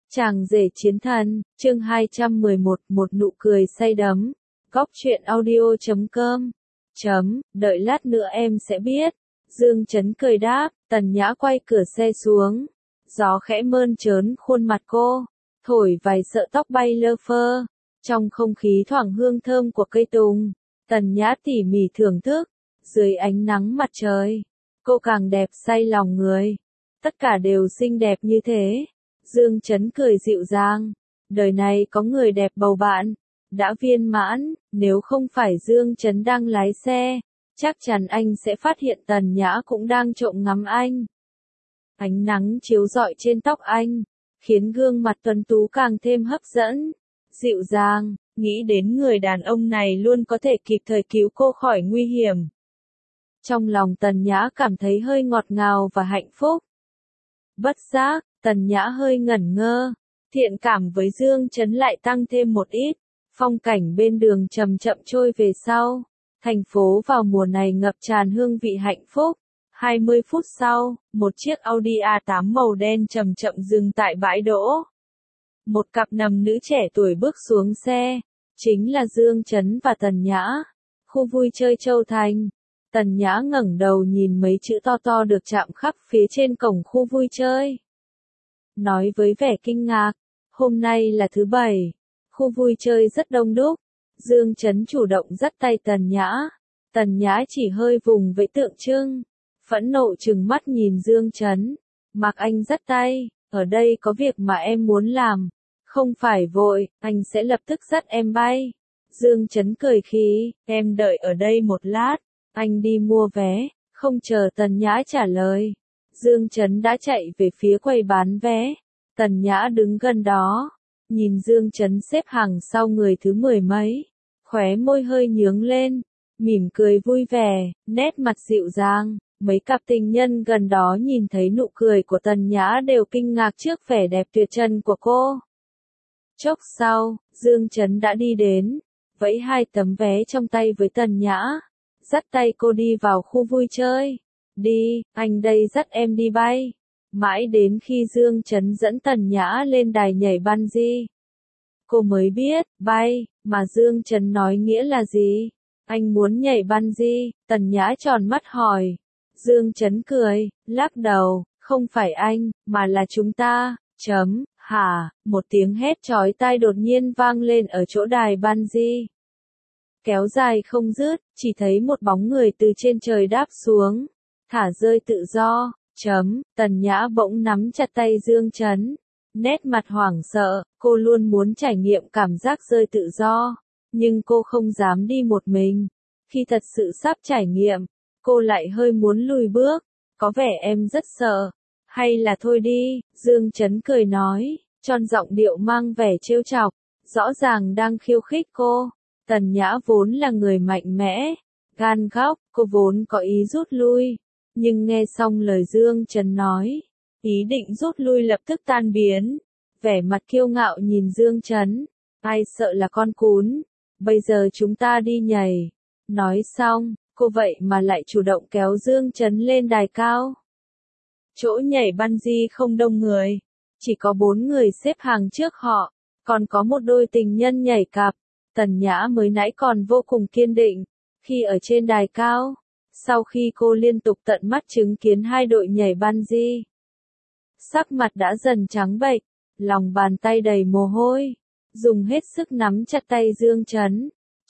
Chàng rể chiến thần, chương 211, một nụ cười say đắm. Góc truyện audio.com. Đợi lát nữa em sẽ biết. Dương Chấn cười đáp, Tần Nhã quay cửa xe xuống. Gió khẽ mơn trớn khuôn mặt cô, thổi vài sợi tóc bay lơ phơ. Trong không khí thoảng hương thơm của cây tùng, Tần Nhã tỉ mỉ thưởng thức. Dưới ánh nắng mặt trời, cô càng đẹp say lòng người. Tất cả đều xinh đẹp như thế. Dương Chấn cười dịu dàng, đời này có người đẹp bầu bạn, đã viên mãn, nếu không phải Dương Chấn đang lái xe, chắc chắn anh sẽ phát hiện Tần Nhã cũng đang trộm ngắm anh. Ánh nắng chiếu rọi trên tóc anh, khiến gương mặt tuấn tú càng thêm hấp dẫn, dịu dàng, nghĩ đến người đàn ông này luôn có thể kịp thời cứu cô khỏi nguy hiểm. Trong lòng Tần Nhã cảm thấy hơi ngọt ngào và hạnh phúc. Bất giác, Tần Nhã hơi ngẩn ngơ, thiện cảm với Dương Chấn lại tăng thêm một ít, phong cảnh bên đường chậm chậm trôi về sau, thành phố vào mùa này ngập tràn hương vị hạnh phúc. 20 phút sau, một chiếc Audi A8 màu đen chậm chậm dừng tại bãi đỗ. Một cặp nam nữ trẻ tuổi bước xuống xe, chính là Dương Chấn và Tần Nhã. Khu vui chơi Châu Thành. Tần Nhã ngẩng đầu nhìn mấy chữ to to được chạm khắc phía trên cổng khu vui chơi. Nói với vẻ kinh ngạc, hôm nay là thứ Bảy, khu vui chơi rất đông đúc. Dương Chấn chủ động dắt tay Tần Nhã. Tần Nhã chỉ hơi vùng vẫy tượng trưng, phẫn nộ trừng mắt nhìn Dương Chấn. Mặc anh dắt tay, ở đây có việc mà em muốn làm. Không phải vội, anh sẽ lập tức dắt em bay. Dương Chấn cười khí, em đợi ở đây một lát, anh đi mua vé. Không chờ Tần Nhã trả lời, Dương Chấn đã chạy về phía quầy bán vé. Tần Nhã đứng gần đó, nhìn Dương Chấn xếp hàng sau người thứ 10 mấy, khóe môi hơi nhướng lên, mỉm cười vui vẻ, nét mặt dịu dàng. Mấy cặp tình nhân gần đó nhìn thấy nụ cười của Tần Nhã đều kinh ngạc trước vẻ đẹp tuyệt trần của cô. Chốc sau, Dương Chấn đã đi đến, vẫy 2 tấm vé trong tay với Tần Nhã, dắt tay cô đi vào khu vui chơi. Đi, anh đây dắt em đi bay. Mãi đến khi Dương Chấn dẫn Tần Nhã lên đài nhảy bungee, cô mới biết, bay, mà Dương Chấn nói nghĩa là gì? Anh muốn nhảy bungee, Tần Nhã tròn mắt hỏi. Dương Chấn cười, lắc đầu, không phải anh, mà là chúng ta, hả, một tiếng hét chói tai đột nhiên vang lên ở chỗ đài bungee. Kéo dài không dứt, chỉ thấy một bóng người từ trên trời đáp xuống, thả rơi tự do, Tần Nhã bỗng nắm chặt tay Dương Chấn, nét mặt hoảng sợ, cô luôn muốn trải nghiệm cảm giác rơi tự do, nhưng cô không dám đi một mình. Khi thật sự sắp trải nghiệm, cô lại hơi muốn lùi bước, có vẻ em rất sợ, hay là thôi đi, Dương Chấn cười nói, tròn giọng điệu mang vẻ trêu chọc, rõ ràng đang khiêu khích cô. Tần Nhã vốn là người mạnh mẽ, gan góc, cô vốn có ý rút lui, nhưng nghe xong lời Dương Chấn nói, ý định rút lui lập tức tan biến, vẻ mặt kiêu ngạo nhìn Dương Chấn, ai sợ là con cún, bây giờ chúng ta đi nhảy. Nói xong, cô vậy mà lại chủ động kéo Dương Chấn lên đài cao. Chỗ nhảy bungee không đông người, chỉ có 4 người xếp hàng trước họ, còn có một đôi tình nhân nhảy cặp. Tần Nhã mới nãy còn vô cùng kiên định, khi ở trên đài cao, sau khi cô liên tục tận mắt chứng kiến 2 đội nhảy bungee, sắc mặt đã dần trắng bệch, lòng bàn tay đầy mồ hôi, dùng hết sức nắm chặt tay Dương Chấn.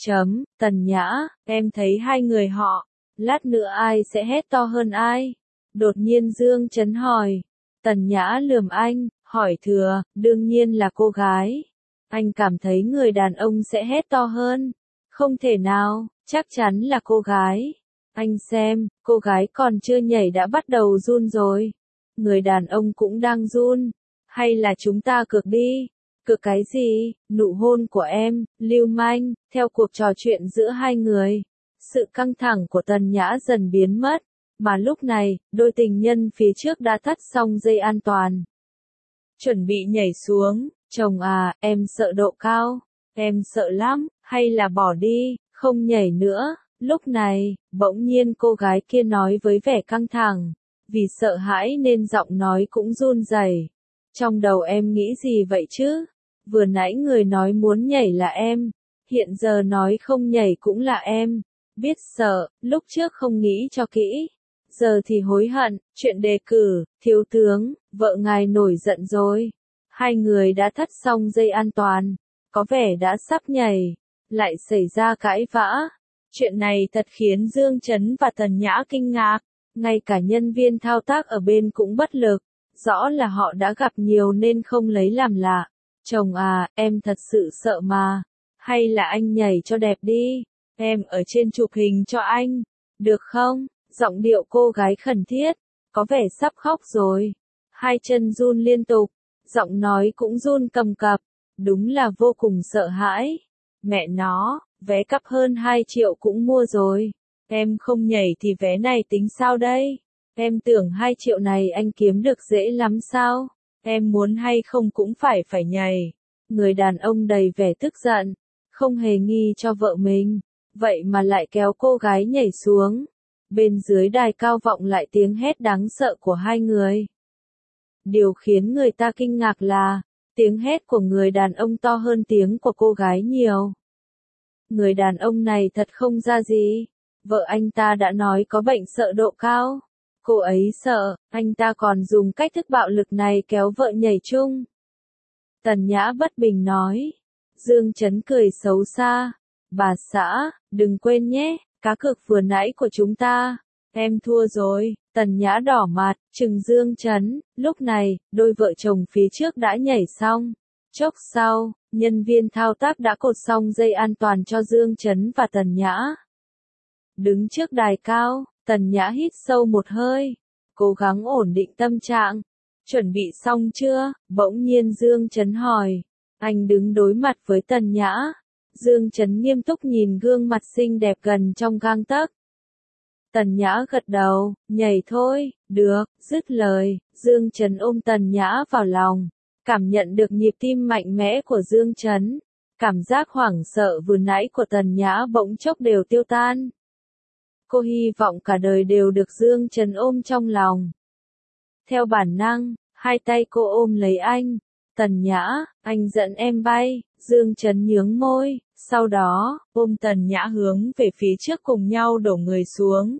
Tần Nhã, em thấy 2 người họ, lát nữa ai sẽ hét to hơn ai? Đột nhiên Dương Chấn hỏi. Tần Nhã lườm anh, hỏi thừa, đương nhiên là cô gái. Anh cảm thấy người đàn ông sẽ hét to hơn. Không thể nào, chắc chắn là cô gái. Anh xem, cô gái còn chưa nhảy đã bắt đầu run rồi. Người đàn ông cũng đang run. Hay là chúng ta cược đi? Cược cái gì? Nụ hôn của em, lưu manh, theo cuộc trò chuyện giữa 2 người. Sự căng thẳng của Tần Nhã dần biến mất. Mà lúc này, đôi tình nhân phía trước đã thắt xong dây an toàn. Chuẩn bị nhảy xuống. Chồng à, em sợ độ cao, em sợ lắm, hay là bỏ đi, không nhảy nữa. Lúc này, bỗng nhiên cô gái kia nói với vẻ căng thẳng, vì sợ hãi nên giọng nói cũng run rẩy. Trong đầu em nghĩ gì vậy chứ? Vừa nãy người nói muốn nhảy là em, hiện giờ nói không nhảy cũng là em. Biết sợ, lúc trước không nghĩ cho kỹ. Giờ thì hối hận, chuyện đề cử, thiếu tướng, vợ ngài nổi giận rồi. Hai người đã thắt xong dây an toàn, có vẻ đã sắp nhảy, lại xảy ra cãi vã. Chuyện này thật khiến Dương Chấn và Tần Nhã kinh ngạc, ngay cả nhân viên thao tác ở bên cũng bất lực, rõ là họ đã gặp nhiều nên không lấy làm lạ. Chồng à, em thật sự sợ mà, hay là anh nhảy cho đẹp đi, em ở trên chụp hình cho anh, được không? Giọng điệu cô gái khẩn thiết, có vẻ sắp khóc rồi, hai chân run liên tục, giọng nói cũng run cầm cập, đúng là vô cùng sợ hãi. Mẹ nó, vé cặp hơn 2 triệu cũng mua rồi, em không nhảy thì vé này tính sao đây? Em tưởng 2 triệu này anh kiếm được dễ lắm sao? Em muốn hay không cũng phải nhảy. Người đàn ông đầy vẻ tức giận, không hề nghi cho vợ mình, vậy mà lại kéo cô gái nhảy xuống. Bên dưới đài cao vọng lại tiếng hét đáng sợ của hai người. Điều khiến người ta kinh ngạc là, tiếng hét của người đàn ông to hơn tiếng của cô gái nhiều. Người đàn ông này thật không ra gì. Vợ anh ta đã nói có bệnh sợ độ cao. Cô ấy sợ, anh ta còn dùng cách thức bạo lực này kéo vợ nhảy chung. Tần Nhã bất bình nói. Dương Chấn cười xấu xa. Bà xã, đừng quên nhé, cá cược vừa nãy của chúng ta. Em thua rồi. Tần Nhã đỏ mặt, trừng Dương Chấn. Lúc này, đôi vợ chồng phía trước đã nhảy xong. Chốc sau, nhân viên thao tác đã cột xong dây an toàn cho Dương Chấn và Tần Nhã. Đứng trước đài cao, Tần Nhã hít sâu một hơi, cố gắng ổn định tâm trạng. Chuẩn bị xong chưa? Bỗng nhiên Dương Chấn hỏi. Anh đứng đối mặt với Tần Nhã. Dương Chấn nghiêm túc nhìn gương mặt xinh đẹp gần trong gang tấc. Tần Nhã gật đầu, nhảy thôi, được, dứt lời, Dương Chấn ôm Tần Nhã vào lòng, cảm nhận được nhịp tim mạnh mẽ của Dương Chấn. Cảm giác hoảng sợ vừa nãy của Tần Nhã bỗng chốc đều tiêu tan. Cô hy vọng cả đời đều được Dương Chấn ôm trong lòng. Theo bản năng, hai tay cô ôm lấy anh. Tần Nhã, anh dẫn em bay. Dương Chấn nhướng môi, sau đó, ôm Tần Nhã hướng về phía trước cùng nhau đổ người xuống.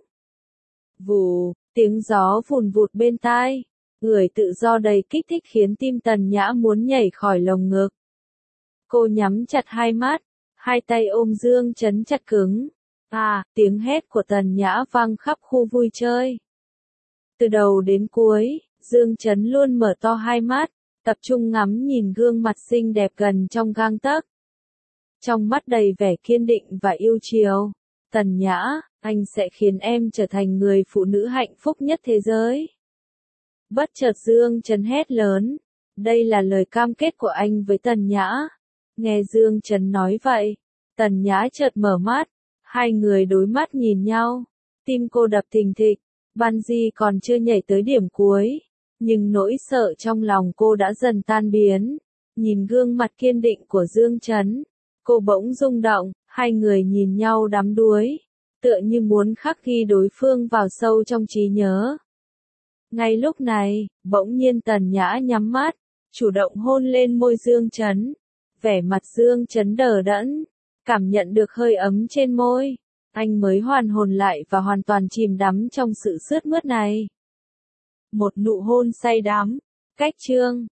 Vù, tiếng gió vùn vụt bên tai. Người tự do đầy kích thích khiến tim Tần Nhã muốn nhảy khỏi lồng ngực. Cô nhắm chặt hai mắt, hai tay ôm Dương Chấn chặt cứng. À, tiếng hét của Tần Nhã vang khắp khu vui chơi. Từ đầu đến cuối, Dương Chấn luôn mở to hai mắt, tập trung ngắm nhìn gương mặt xinh đẹp gần trong gang tấc. Trong mắt đầy vẻ kiên định và yêu chiều. Tần Nhã, anh sẽ khiến em trở thành người phụ nữ hạnh phúc nhất thế giới. Bất chợt Dương Chấn hét lớn. Đây là lời cam kết của anh với Tần Nhã. Nghe Dương Chấn nói vậy, Tần Nhã chợt mở mắt. Hai người đối mắt nhìn nhau. Tim cô đập thình thịch. Bungee còn chưa nhảy tới điểm cuối. Nhưng nỗi sợ trong lòng cô đã dần tan biến. Nhìn gương mặt kiên định của Dương Chấn, cô bỗng rung động. Hai người nhìn nhau đắm đuối, tựa như muốn khắc ghi đối phương vào sâu trong trí nhớ. Ngay lúc này, bỗng nhiên Tần Nhã nhắm mắt, chủ động hôn lên môi Dương Chấn. Vẻ mặt Dương Chấn đờ đẫn, cảm nhận được hơi ấm trên môi. Anh mới hoàn hồn lại và hoàn toàn chìm đắm trong sự sướt mướt này. Một nụ hôn say đắm. Cách chương